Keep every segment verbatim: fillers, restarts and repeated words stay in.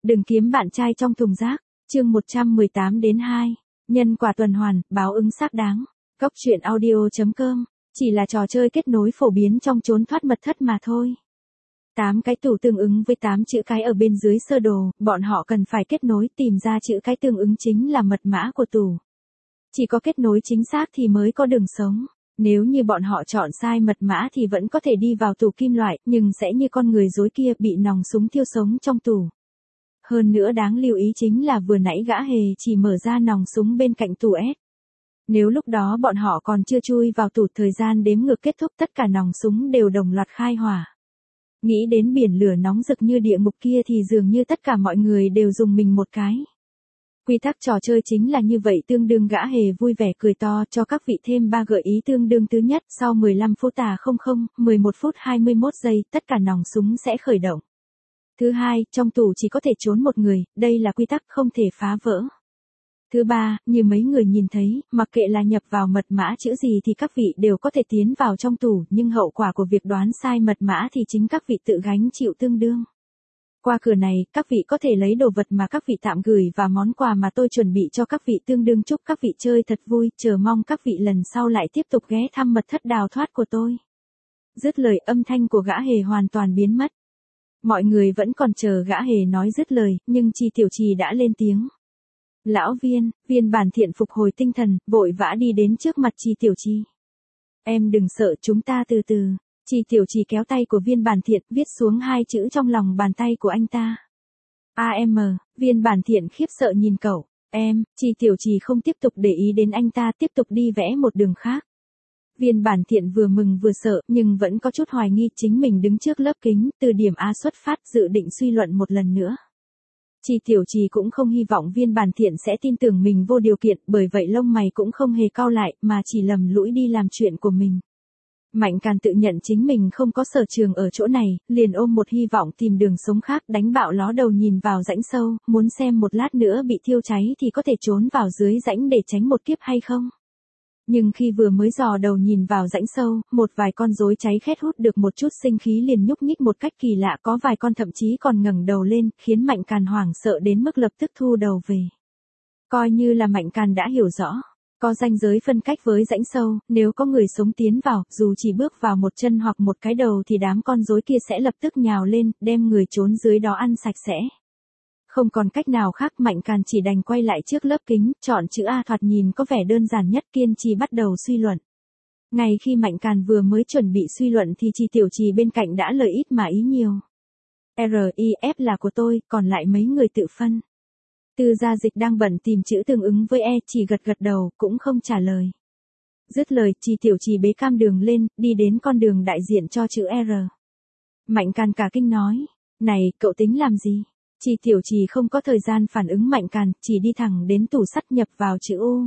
Đừng kiếm bạn trai trong thùng rác. Chương một trăm mười tám đến hai. Nhân quả tuần hoàn, báo ứng xác đáng. Góc truyện audio chấm com. Chỉ là trò chơi kết nối phổ biến trong trốn thoát mật thất mà thôi. tám cái tủ tương ứng với tám chữ cái ở bên dưới sơ đồ, bọn họ cần phải kết nối tìm ra chữ cái tương ứng chính là mật mã của tủ. Chỉ có kết nối chính xác thì mới có đường sống. Nếu như bọn họ chọn sai mật mã thì vẫn có thể đi vào tủ kim loại, nhưng sẽ như con người dối kia bị nòng súng thiêu sống trong tủ. Hơn nữa đáng lưu ý chính là vừa nãy gã hề chỉ mở ra nòng súng bên cạnh tủ S. Nếu lúc đó bọn họ còn chưa chui vào tủ, thời gian đếm ngược kết thúc tất cả nòng súng đều đồng loạt khai hỏa. Nghĩ đến biển lửa nóng rực như địa ngục kia thì dường như tất cả mọi người đều dùng mình một cái. Quy tắc trò chơi chính là như vậy, tương đương gã hề vui vẻ cười to cho các vị thêm ba gợi ý tương đương. Thứ nhất, sau mười lăm phút tà không không, mười một phút hai mươi mốt giây, tất cả nòng súng sẽ khởi động. Thứ hai, trong tủ chỉ có thể trốn một người, đây là quy tắc không thể phá vỡ. Thứ ba, như mấy người nhìn thấy, mặc kệ là nhập vào mật mã chữ gì thì các vị đều có thể tiến vào trong tủ, nhưng hậu quả của việc đoán sai mật mã thì chính các vị tự gánh chịu tương đương. Qua cửa này, các vị có thể lấy đồ vật mà các vị tạm gửi và món quà mà tôi chuẩn bị cho các vị tương đương. Chúc các vị chơi thật vui, chờ mong các vị lần sau lại tiếp tục ghé thăm mật thất đào thoát của tôi. Dứt lời, âm thanh của gã hề hoàn toàn biến mất. Mọi người vẫn còn chờ gã hề nói dứt lời, nhưng Chi Tiểu Trì đã lên tiếng. Lão Viên, Viên Bản Thiện phục hồi tinh thần, vội vã đi đến trước mặt Chi Tiểu Trì. Em đừng sợ, chúng ta từ từ. Chi Tiểu Trì kéo tay của Viên Bản Thiện, viết xuống hai chữ trong lòng bàn tay của anh ta. a em, Viên Bản Thiện khiếp sợ nhìn cậu. Em, Chi Tiểu Trì không tiếp tục để ý đến anh ta, tiếp tục đi vẽ một đường khác. Viên Bản Thiện vừa mừng vừa sợ, nhưng vẫn có chút hoài nghi chính mình đứng trước lớp kính, từ điểm A xuất phát, dự định suy luận một lần nữa. Chi Tiểu Trì cũng không hy vọng Viên Bản Thiện sẽ tin tưởng mình vô điều kiện, bởi vậy lông mày cũng không hề cau lại, mà chỉ lầm lũi đi làm chuyện của mình. Mạnh Càn tự nhận chính mình không có sở trường ở chỗ này, liền ôm một hy vọng tìm đường sống khác, đánh bạo ló đầu nhìn vào rãnh sâu, muốn xem một lát nữa bị thiêu cháy thì có thể trốn vào dưới rãnh để tránh một kiếp hay không. Nhưng khi vừa mới dò đầu nhìn vào rãnh sâu, một vài con rối cháy khét hút được một chút sinh khí liền nhúc nhích một cách kỳ lạ, có vài con thậm chí còn ngẩng đầu lên, khiến Mạnh Càn hoảng sợ đến mức lập tức thu đầu về. Coi như là Mạnh Càn đã hiểu rõ. Có ranh giới phân cách với rãnh sâu, nếu có người sống tiến vào, dù chỉ bước vào một chân hoặc một cái đầu thì đám con rối kia sẽ lập tức nhào lên, đem người trốn dưới đó ăn sạch sẽ. Không còn cách nào khác, Mạnh Càn chỉ đành quay lại trước lớp kính, chọn chữ A thoạt nhìn có vẻ đơn giản nhất, kiên trì bắt đầu suy luận. Ngay khi Mạnh Càn vừa mới chuẩn bị suy luận thì Chi Tiểu Trì bên cạnh đã lời ít mà ý nhiều. R I F là của tôi, còn lại mấy người tự phân. Tư Gia Dịch đang bận tìm chữ tương ứng với E, chỉ gật gật đầu, cũng không trả lời. Dứt lời, Chi Tiểu Trì bế cam đường lên, đi đến con đường đại diện cho chữ R. Mạnh Càn cả kinh nói, này, cậu tính làm gì? Chi Tiểu Trì không có thời gian phản ứng Mạnh Càn, chỉ đi thẳng đến tủ sắt nhập vào chữ U.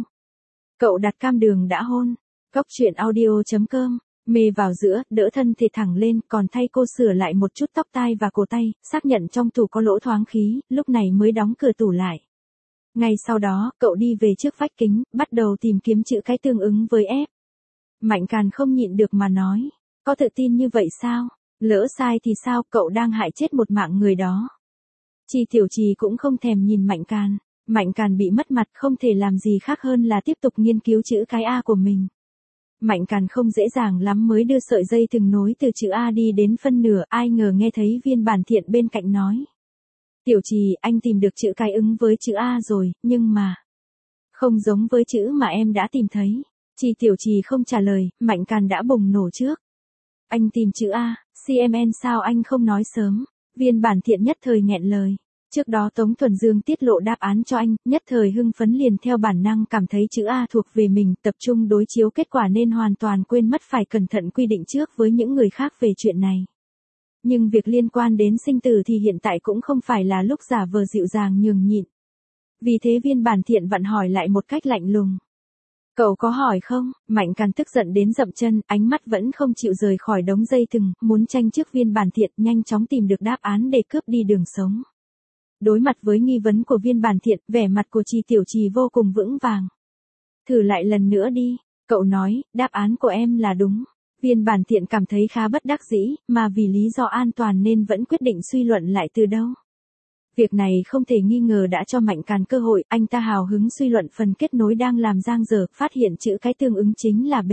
Cậu đặt cam đường đã hôn. Góc truyện audio chấm com. Mê vào giữa, đỡ thân thể thẳng lên, còn thay cô sửa lại một chút tóc tai và cổ tay, xác nhận trong tủ có lỗ thoáng khí, lúc này mới đóng cửa tủ lại. Ngay sau đó, cậu đi về trước vách kính, bắt đầu tìm kiếm chữ cái tương ứng với F. Mạnh Càn không nhịn được mà nói, có tự tin như vậy sao? Lỡ sai thì sao, cậu đang hại chết một mạng người đó. Chi Tiểu Trì cũng không thèm nhìn Mạnh Càn. Mạnh Càn bị mất mặt, không thể làm gì khác hơn là tiếp tục nghiên cứu chữ cái A của mình. Mạnh Càn không dễ dàng lắm mới đưa sợi dây thừng nối từ chữ A đi đến phân nửa, ai ngờ nghe thấy Viên Bản Thiện bên cạnh nói. Tiểu Trì, anh tìm được chữ cái ứng với chữ A rồi, nhưng mà không giống với chữ mà em đã tìm thấy. Chi Tiểu Trì không trả lời, Mạnh Càn đã bùng nổ trước. Anh tìm chữ A, C M N sao anh không nói sớm? Viên Bản Thiện nhất thời nghẹn lời. Trước đó Tống Thuần Dương tiết lộ đáp án cho anh, nhất thời hưng phấn liền theo bản năng cảm thấy chữ A thuộc về mình, tập trung đối chiếu kết quả nên hoàn toàn quên mất phải cẩn thận quy định trước với những người khác về chuyện này. Nhưng việc liên quan đến sinh tử thì hiện tại cũng không phải là lúc giả vờ dịu dàng nhường nhịn. Vì thế Viên Bản Thiện vặn hỏi lại một cách lạnh lùng. Cậu có hỏi không? Mạnh Càn tức giận đến dậm chân, ánh mắt vẫn không chịu rời khỏi đống dây thừng, muốn tranh trước Viên Bản Thiện, nhanh chóng tìm được đáp án để cướp đi đường sống. Đối mặt với nghi vấn của Viên Bản Thiện, vẻ mặt của Chi Tiểu Trì vô cùng vững vàng. Thử lại lần nữa đi, cậu nói, đáp án của em là đúng. Viên Bản Thiện cảm thấy khá bất đắc dĩ, mà vì lý do an toàn nên vẫn quyết định suy luận lại từ đâu. Việc này không thể nghi ngờ đã cho Mạnh Càn cơ hội, anh ta hào hứng suy luận phần kết nối đang làm dang dở, phát hiện chữ cái tương ứng chính là B.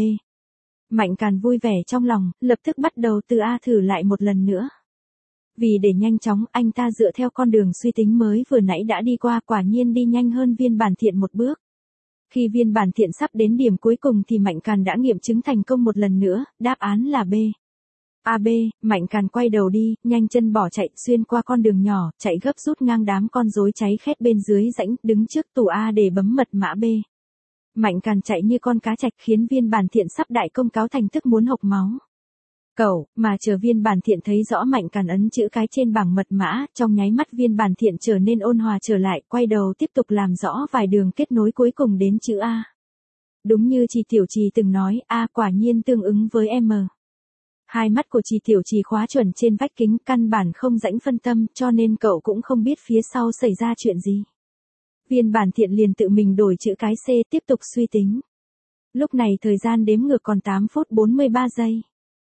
Mạnh Càn vui vẻ trong lòng, lập tức bắt đầu từ A thử lại một lần nữa. Vì để nhanh chóng, anh ta dựa theo con đường suy tính mới vừa nãy đã đi qua, quả nhiên đi nhanh hơn Viên Bản Thiện một bước. Khi Viên Bản Thiện sắp đến điểm cuối cùng thì Mạnh Càn đã nghiệm chứng thành công một lần nữa, đáp án là B. a bê, Mạnh Càn quay đầu đi, nhanh chân bỏ chạy, xuyên qua con đường nhỏ, chạy gấp rút ngang đám con rối cháy khét bên dưới rãnh, đứng trước tủ A để bấm mật mã B. Mạnh Càn chạy như con cá trạch khiến Viên Bản Thiện sắp đại công cáo thành tức muốn hộc máu. Cậu, mà chờ Viên Bản Thiện thấy rõ Mạnh Càn ấn chữ cái trên bảng mật mã, trong nháy mắt Viên Bản Thiện trở nên ôn hòa trở lại, quay đầu tiếp tục làm rõ vài đường kết nối cuối cùng đến chữ A. Đúng như chị Tiểu Trì từng nói, A quả nhiên tương ứng với M. Hai mắt của chị Tiểu Trì khóa chuẩn trên vách kính, căn bản không rãnh phân tâm, cho nên cậu cũng không biết phía sau xảy ra chuyện gì. Viên Bản Thiện liền tự mình đổi chữ cái C, tiếp tục suy tính. Lúc này thời gian đếm ngược còn tám phút bốn mươi ba giây.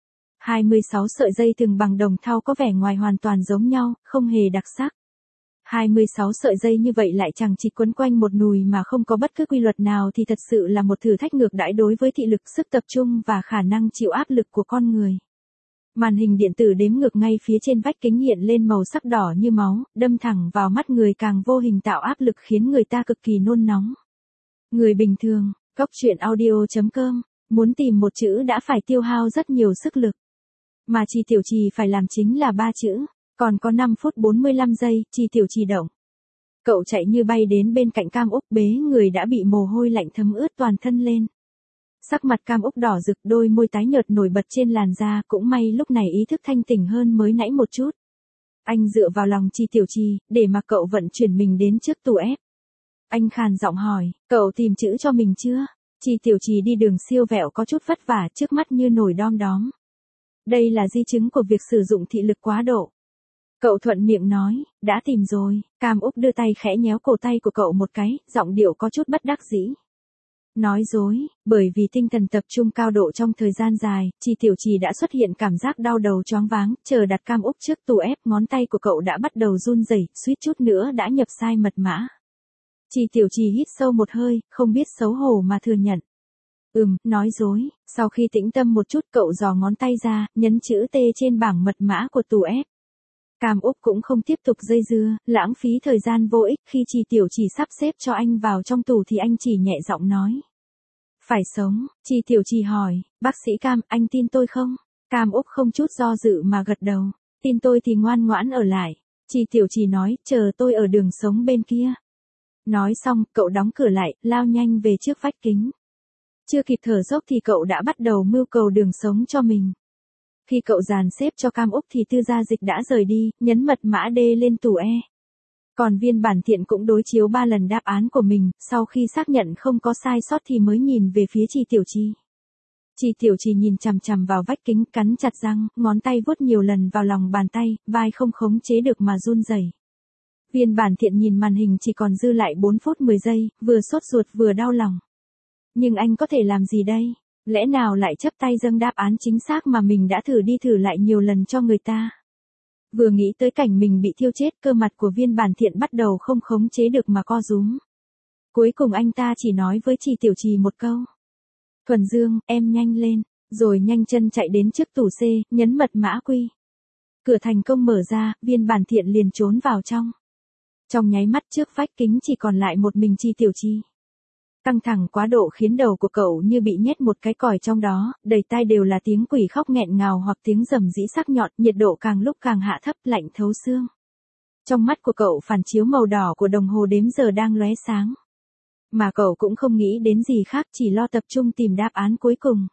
hai mươi sáu sợi dây thừng bằng đồng thau có vẻ ngoài hoàn toàn giống nhau, không hề đặc sắc. hai mươi sáu sợi dây như vậy lại chẳng chỉ quấn quanh một nùi mà không có bất cứ quy luật nào thì thật sự là một thử thách ngược đãi đối với thị lực, sức tập trung và khả năng chịu áp lực của con người. Màn hình điện tử đếm ngược ngay phía trên vách kính hiện lên màu sắc đỏ như máu, đâm thẳng vào mắt người, càng vô hình tạo áp lực khiến người ta cực kỳ nôn nóng. Người bình thường, Cóc truyện audio chấm com, muốn tìm một chữ đã phải tiêu hao rất nhiều sức lực. Mà chị Tiểu Trì phải làm chính là ba chữ, còn có năm phút bốn mươi lăm giây, chị Tiểu Trì động. Cậu chạy như bay đến bên cạnh Cam Úc, bế người đã bị mồ hôi lạnh thấm ướt toàn thân lên. Sắc mặt Cam Úc đỏ rực, đôi môi tái nhợt nổi bật trên làn da, cũng may lúc này ý thức thanh tỉnh hơn mới nãy một chút. Anh dựa vào lòng chị Tiểu Trì, để mà cậu vận chuyển mình đến trước tủ ép. Anh khàn giọng hỏi, cậu tìm chữ cho mình chưa? Chị Tiểu Trì đi đường siêu vẹo có chút vất vả, trước mắt như nổi đom đóm. Đây là di chứng của việc sử dụng thị lực quá độ. Cậu thuận miệng nói, đã tìm rồi. Cam Úc đưa tay khẽ nhéo cổ tay của cậu một cái, giọng điệu có chút bất đắc dĩ. Nói dối, bởi vì tinh thần tập trung cao độ trong thời gian dài, chị Tiểu Trì đã xuất hiện cảm giác đau đầu choáng váng, chờ đặt Cam Úc trước tủ ép, ngón tay của cậu đã bắt đầu run rẩy, suýt chút nữa đã nhập sai mật mã. Chị Tiểu Trì hít sâu một hơi, không biết xấu hổ mà thừa nhận. Ừm, nói dối. Sau khi tĩnh tâm một chút, cậu giò ngón tay ra, nhấn chữ T trên bảng mật mã của tủ ép. Cam Úc cũng không tiếp tục dây dưa, lãng phí thời gian vô ích. Khi chị Tiểu Trì sắp xếp cho anh vào trong tủ thì anh chỉ nhẹ giọng nói. Phải sống. Chị Tiểu Trì hỏi, bác sĩ Cam, anh tin tôi không? Cam Úc không chút do dự mà gật đầu. Tin tôi thì ngoan ngoãn ở lại. Chị Tiểu Trì nói, chờ tôi ở đường sống bên kia. Nói xong, cậu đóng cửa lại, lao nhanh về trước vách kính. Chưa kịp thở dốc thì cậu đã bắt đầu mưu cầu đường sống cho mình. Khi cậu dàn xếp cho Cam Úc thì Tư Gia Dịch đã rời đi, nhấn mật mã D lên tủ E. Còn Viên Bản Thiện cũng đối chiếu ba lần đáp án của mình, sau khi xác nhận không có sai sót thì mới nhìn về phía chị Tiểu Trì. Chị Tiểu Trì nhìn chằm chằm vào vách kính, cắn chặt răng, ngón tay vuốt nhiều lần vào lòng bàn tay, vai không khống chế được mà run rẩy. Viên Bản Thiện nhìn màn hình chỉ còn dư lại bốn phút mười giây, vừa sốt ruột vừa đau lòng. Nhưng anh có thể làm gì đây? Lẽ nào lại chấp tay dâng đáp án chính xác mà mình đã thử đi thử lại nhiều lần cho người ta? Vừa nghĩ tới cảnh mình bị thiêu chết, cơ mặt của Viên Bản Thiện bắt đầu không khống chế được mà co rúm. Cuối cùng anh ta chỉ nói với chị Tiểu Trì một câu. Thuần Dương, em nhanh lên, rồi nhanh chân chạy đến trước tủ C, nhấn mật mã Q. Cửa thành công mở ra, Viên Bản Thiện liền trốn vào trong. Trong nháy mắt trước vách kính chỉ còn lại một mình chị Tiểu Trì. Căng thẳng quá độ khiến đầu của cậu như bị nhét một cái còi trong đó, đầy tai đều là tiếng quỷ khóc nghẹn ngào hoặc tiếng rầm rĩ sắc nhọn, nhiệt độ càng lúc càng hạ thấp, lạnh thấu xương. Trong mắt của cậu phản chiếu màu đỏ của đồng hồ đếm giờ đang lóe sáng. Mà cậu cũng không nghĩ đến gì khác, chỉ lo tập trung tìm đáp án cuối cùng.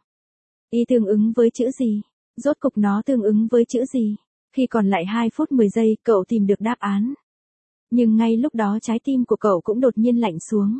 Y tương ứng với chữ gì? Rốt cục nó tương ứng với chữ gì? Khi còn lại hai phút mười giây, cậu tìm được đáp án. Nhưng ngay lúc đó trái tim của cậu cũng đột nhiên lạnh xuống.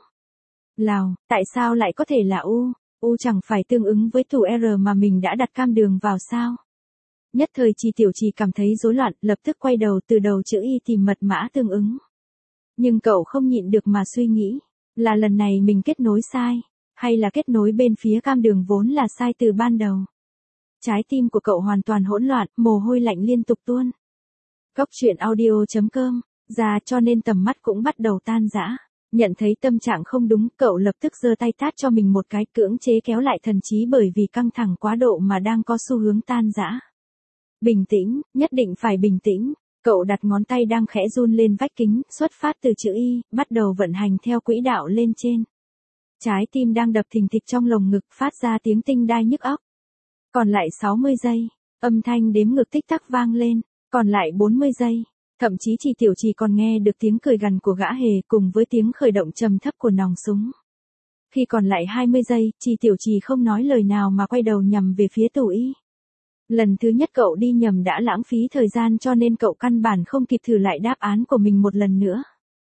Lào, tại sao lại có thể là U? U chẳng phải tương ứng với tủ R mà mình đã đặt cam đường vào sao? Nhất thời chị Tiểu Trì cảm thấy rối loạn, lập tức quay đầu từ đầu chữ Y tìm mật mã tương ứng. Nhưng cậu không nhịn được mà suy nghĩ, là lần này mình kết nối sai, hay là kết nối bên phía cam đường vốn là sai từ ban đầu. Trái tim của cậu hoàn toàn hỗn loạn, mồ hôi lạnh liên tục tuôn. Cóc truyện audio chấm com ra cho nên tầm mắt cũng bắt đầu tan rã. Nhận thấy tâm trạng không đúng, cậu lập tức giơ tay tát cho mình một cái, cưỡng chế kéo lại thần trí bởi vì căng thẳng quá độ mà đang có xu hướng tan rã. Bình tĩnh, nhất định phải bình tĩnh. Cậu đặt ngón tay đang khẽ run lên vách kính, xuất phát từ chữ Y, bắt đầu vận hành theo quỹ đạo lên trên. Trái tim đang đập thình thịch trong lồng ngực, phát ra tiếng tinh đai nhức óc. Còn lại sáu mươi giây, âm thanh đếm ngược tích tắc vang lên, còn lại bốn mươi giây. Thậm chí Trì Tiểu Trì còn nghe được tiếng cười gằn của gã hề cùng với tiếng khởi động trầm thấp của nòng súng. Khi còn lại hai mươi giây, Trì Tiểu Trì không nói lời nào mà quay đầu nhằm về phía tủ Y. Lần thứ nhất cậu đi nhầm đã lãng phí thời gian cho nên cậu căn bản không kịp thử lại đáp án của mình một lần nữa.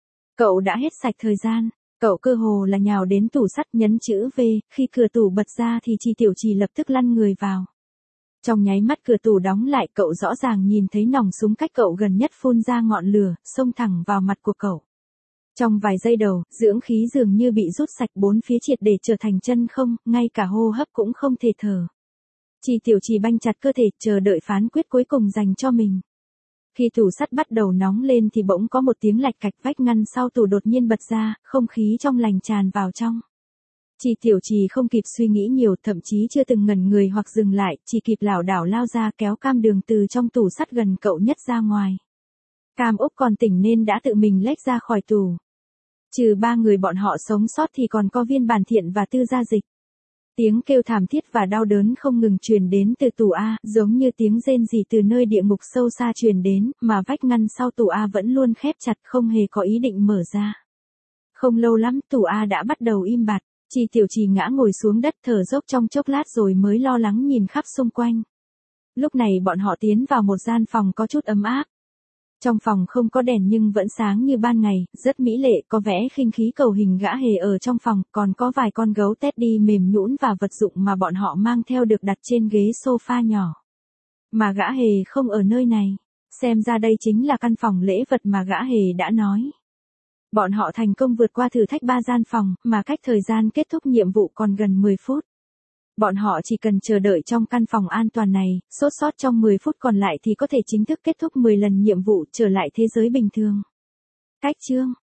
Cậu đã hết sạch thời gian, cậu cơ hồ là nhào đến tủ sắt nhấn chữ V, khi cửa tủ bật ra thì Trì Tiểu Trì lập tức lăn người vào. Trong nháy mắt cửa tủ đóng lại, cậu rõ ràng nhìn thấy nòng súng cách cậu gần nhất phun ra ngọn lửa, xông thẳng vào mặt của cậu. Trong vài giây đầu, dưỡng khí dường như bị rút sạch, bốn phía triệt để trở thành chân không, ngay cả hô hấp cũng không thể thở. Trì Tiểu Trì banh chặt cơ thể, chờ đợi phán quyết cuối cùng dành cho mình. Khi tủ sắt bắt đầu nóng lên thì bỗng có một tiếng lạch cạch, vách ngăn sau tủ đột nhiên bật ra, không khí trong lành tràn vào trong. Trì Tiểu Trì không kịp suy nghĩ nhiều, thậm chí chưa từng ngẩn người hoặc dừng lại, chỉ kịp lảo đảo lao ra kéo Cam Đường từ trong tủ sắt gần cậu nhất ra ngoài. Cam Úc còn tỉnh nên đã tự mình lách ra khỏi tủ. Trừ ba người bọn họ sống sót thì còn có Viên Bản Thiện và Tư Gia Dịch. Tiếng kêu thảm thiết và đau đớn không ngừng truyền đến từ tủ A, giống như tiếng rên rỉ từ nơi địa ngục sâu xa truyền đến, mà vách ngăn sau tủ A vẫn luôn khép chặt, không hề có ý định mở ra. Không lâu lắm, tủ A đã bắt đầu im bặt. Trì Tiểu Trì ngã ngồi xuống đất thở dốc trong chốc lát rồi mới lo lắng nhìn khắp xung quanh. Lúc này bọn họ tiến vào một gian phòng có chút ấm áp. Trong phòng không có đèn nhưng vẫn sáng như ban ngày, rất mỹ lệ, có vẽ khinh khí cầu hình gã hề ở trong phòng, còn có vài con gấu teddy mềm nhũn và vật dụng mà bọn họ mang theo được đặt trên ghế sofa nhỏ. Mà gã hề không ở nơi này, xem ra đây chính là căn phòng lễ vật mà gã hề đã nói. Bọn họ thành công vượt qua thử thách ba gian phòng, mà cách thời gian kết thúc nhiệm vụ còn gần mười phút. Bọn họ chỉ cần chờ đợi trong căn phòng an toàn này, sốt sót trong mười phút còn lại thì có thể chính thức kết thúc mười lần nhiệm vụ, trở lại thế giới bình thường. Cách chương